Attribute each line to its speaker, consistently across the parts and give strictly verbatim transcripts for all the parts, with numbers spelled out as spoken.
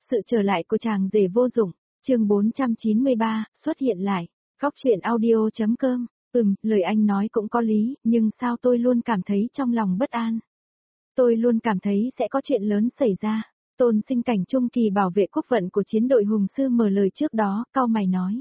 Speaker 1: Sự trở lại của chàng rể vô dụng, chương bốn trăm chín mươi ba, xuất hiện lại. Góc truyện audio.com, ừm, lời anh nói cũng có lý, nhưng sao tôi luôn cảm thấy trong lòng bất an. Tôi luôn cảm thấy sẽ có chuyện lớn xảy ra. Tôn Sinh Cảnh trung kỳ bảo vệ quốc vận của chiến đội Hùng Sư mở lời trước đó, cau mày nói.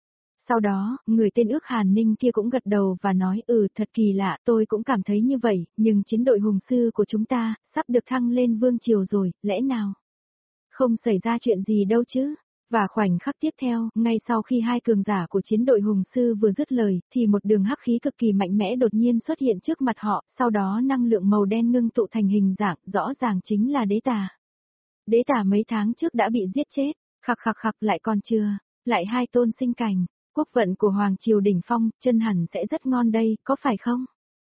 Speaker 1: Sau đó, người tên ước Hàn Ninh kia cũng gật đầu và nói ừ thật kỳ lạ, tôi cũng cảm thấy như vậy, nhưng chiến đội Hùng Sư của chúng ta, sắp được thăng lên vương triều rồi, lẽ nào? Không xảy ra chuyện gì đâu chứ. Và khoảnh khắc tiếp theo, ngay sau khi hai cường giả của chiến đội Hùng Sư vừa dứt lời, thì một đường hắc khí cực kỳ mạnh mẽ đột nhiên xuất hiện trước mặt họ, sau đó năng lượng màu đen ngưng tụ thành hình dạng, rõ ràng chính là đế tà. Đế tà mấy tháng trước đã bị giết chết, khặc khặc khặc lại còn chưa, lại hai Tôn Sinh Cảnh, quốc vận của Hoàng Triều đỉnh phong, chân hẳn sẽ rất ngon đây, có phải không?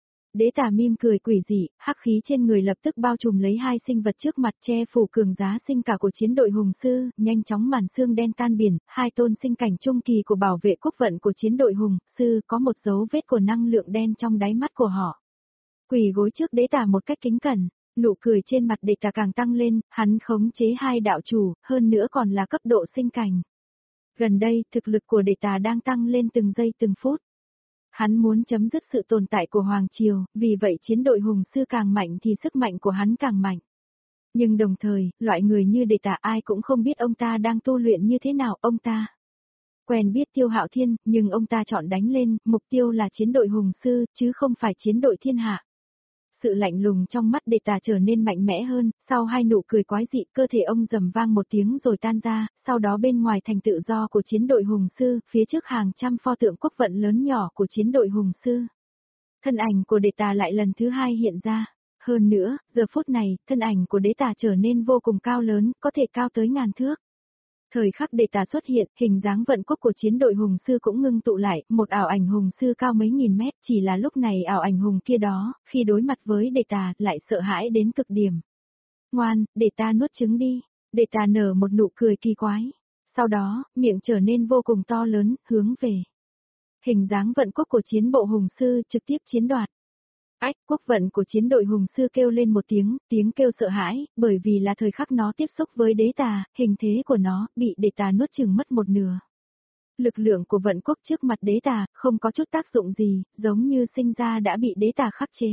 Speaker 1: Đế tà mỉm cười quỷ dị, hắc khí trên người lập tức bao trùm lấy hai sinh vật trước mặt che phủ cường giá sinh cả của chiến đội Hùng Sư, nhanh chóng màn xương đen tan biển, hai Tôn Sinh Cảnh trung kỳ của bảo vệ quốc vận của chiến đội Hùng Sư có một dấu vết của năng lượng đen trong đáy mắt của họ. Quỳ gối trước đế tà một cách kính cẩn, nụ cười trên mặt đế tà càng tăng lên, hắn khống chế hai đạo chủ, hơn nữa còn là cấp độ sinh cảnh. Gần đây, thực lực của đế tà đang tăng lên từng giây từng phút. Hắn muốn chấm dứt sự tồn tại của Hoàng Triều, vì vậy chiến đội Hùng Sư càng mạnh thì sức mạnh của hắn càng mạnh. Nhưng đồng thời, loại người như đế tà ai cũng không biết ông ta đang tu luyện như thế nào, ông ta quen biết Tiêu Hạo Thiên, nhưng ông ta chọn đánh lên, mục tiêu là chiến đội Hùng Sư, chứ không phải chiến đội thiên hạ. Sự lạnh lùng trong mắt đế tà trở nên mạnh mẽ hơn, sau hai nụ cười quái dị, cơ thể ông rầm vang một tiếng rồi tan ra, sau đó bên ngoài thành tự do của chiến đội Hùng Sư, phía trước hàng trăm pho tượng quốc vận lớn nhỏ của chiến đội Hùng Sư. Thân ảnh của đế tà lại lần thứ hai hiện ra. Hơn nữa, giờ phút này, thân ảnh của đế tà trở nên vô cùng cao lớn, có thể cao tới ngàn thước. Thời khắc đế tà xuất hiện, hình dáng vận quốc của chiến đội Hùng Sư cũng ngưng tụ lại, một ảo ảnh Hùng Sư cao mấy nghìn mét, chỉ là lúc này ảo ảnh Hùng kia đó, khi đối mặt với đế tà, lại sợ hãi đến cực điểm. Ngoan, để ta nuốt trứng đi, đế tà nở một nụ cười kỳ quái. Sau đó, miệng trở nên vô cùng to lớn, hướng về hình dáng vận quốc của chiến bộ Hùng Sư trực tiếp chiếm đoạt. Ách, quốc vận của chiến đội Hùng Sư kêu lên một tiếng, tiếng kêu sợ hãi, bởi vì là thời khắc nó tiếp xúc với đế tà, hình thế của nó, bị đế tà nuốt chừng mất một nửa. Lực lượng của vận quốc trước mặt đế tà, không có chút tác dụng gì, giống như sinh ra đã bị đế tà khắc chế.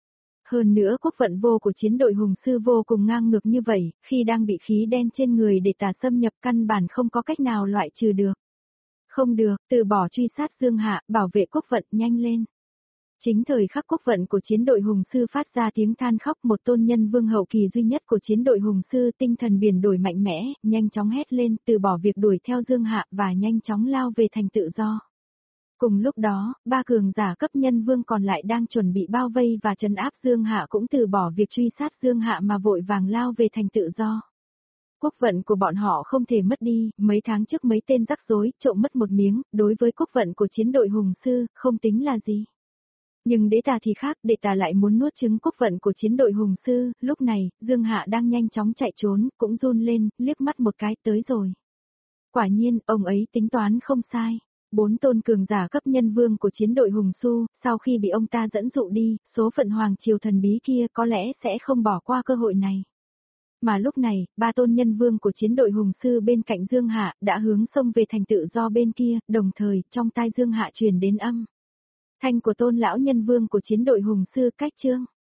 Speaker 1: Hơn nữa quốc vận vô của chiến đội Hùng Sư vô cùng ngang ngược như vậy, khi đang bị khí đen trên người đế tà xâm nhập căn bản không có cách nào loại trừ được. Không được, từ bỏ truy sát Dương Hạ, bảo vệ quốc vận nhanh lên. Chính thời khắc quốc vận của chiến đội Hùng Sư phát ra tiếng than khóc, một tôn nhân vương hậu kỳ duy nhất của chiến đội Hùng Sư tinh thần biển đổi mạnh mẽ, nhanh chóng hét lên từ bỏ việc đuổi theo Dương Hạ và nhanh chóng lao về thành tự do. Cùng lúc đó, ba cường giả cấp nhân vương còn lại đang chuẩn bị bao vây và trấn áp Dương Hạ cũng từ bỏ việc truy sát Dương Hạ mà vội vàng lao về thành tự do. Quốc vận của bọn họ không thể mất đi, mấy tháng trước mấy tên rắc rối trộm mất một miếng, đối với quốc vận của chiến đội Hùng Sư, không tính là gì. Nhưng đế tà thì khác, đế tà lại muốn nuốt trứng quốc vận của chiến đội Hùng Sư, lúc này, Dương Hạ đang nhanh chóng chạy trốn, cũng run lên, liếc mắt một cái, tới rồi. Quả nhiên, ông ấy tính toán không sai. Bốn tôn cường giả cấp nhân vương của chiến đội Hùng Su, sau khi bị ông ta dẫn dụ đi, số phận Hoàng Triều thần bí kia có lẽ sẽ không bỏ qua cơ hội này. Mà lúc này, ba tôn nhân vương của chiến đội Hùng Sư bên cạnh Dương Hạ đã hướng sông về thành tự do bên kia, đồng thời, trong tai Dương Hạ truyền đến âm thanh của tôn lão nhân vương của chiến đội Hùng Sư cách chương.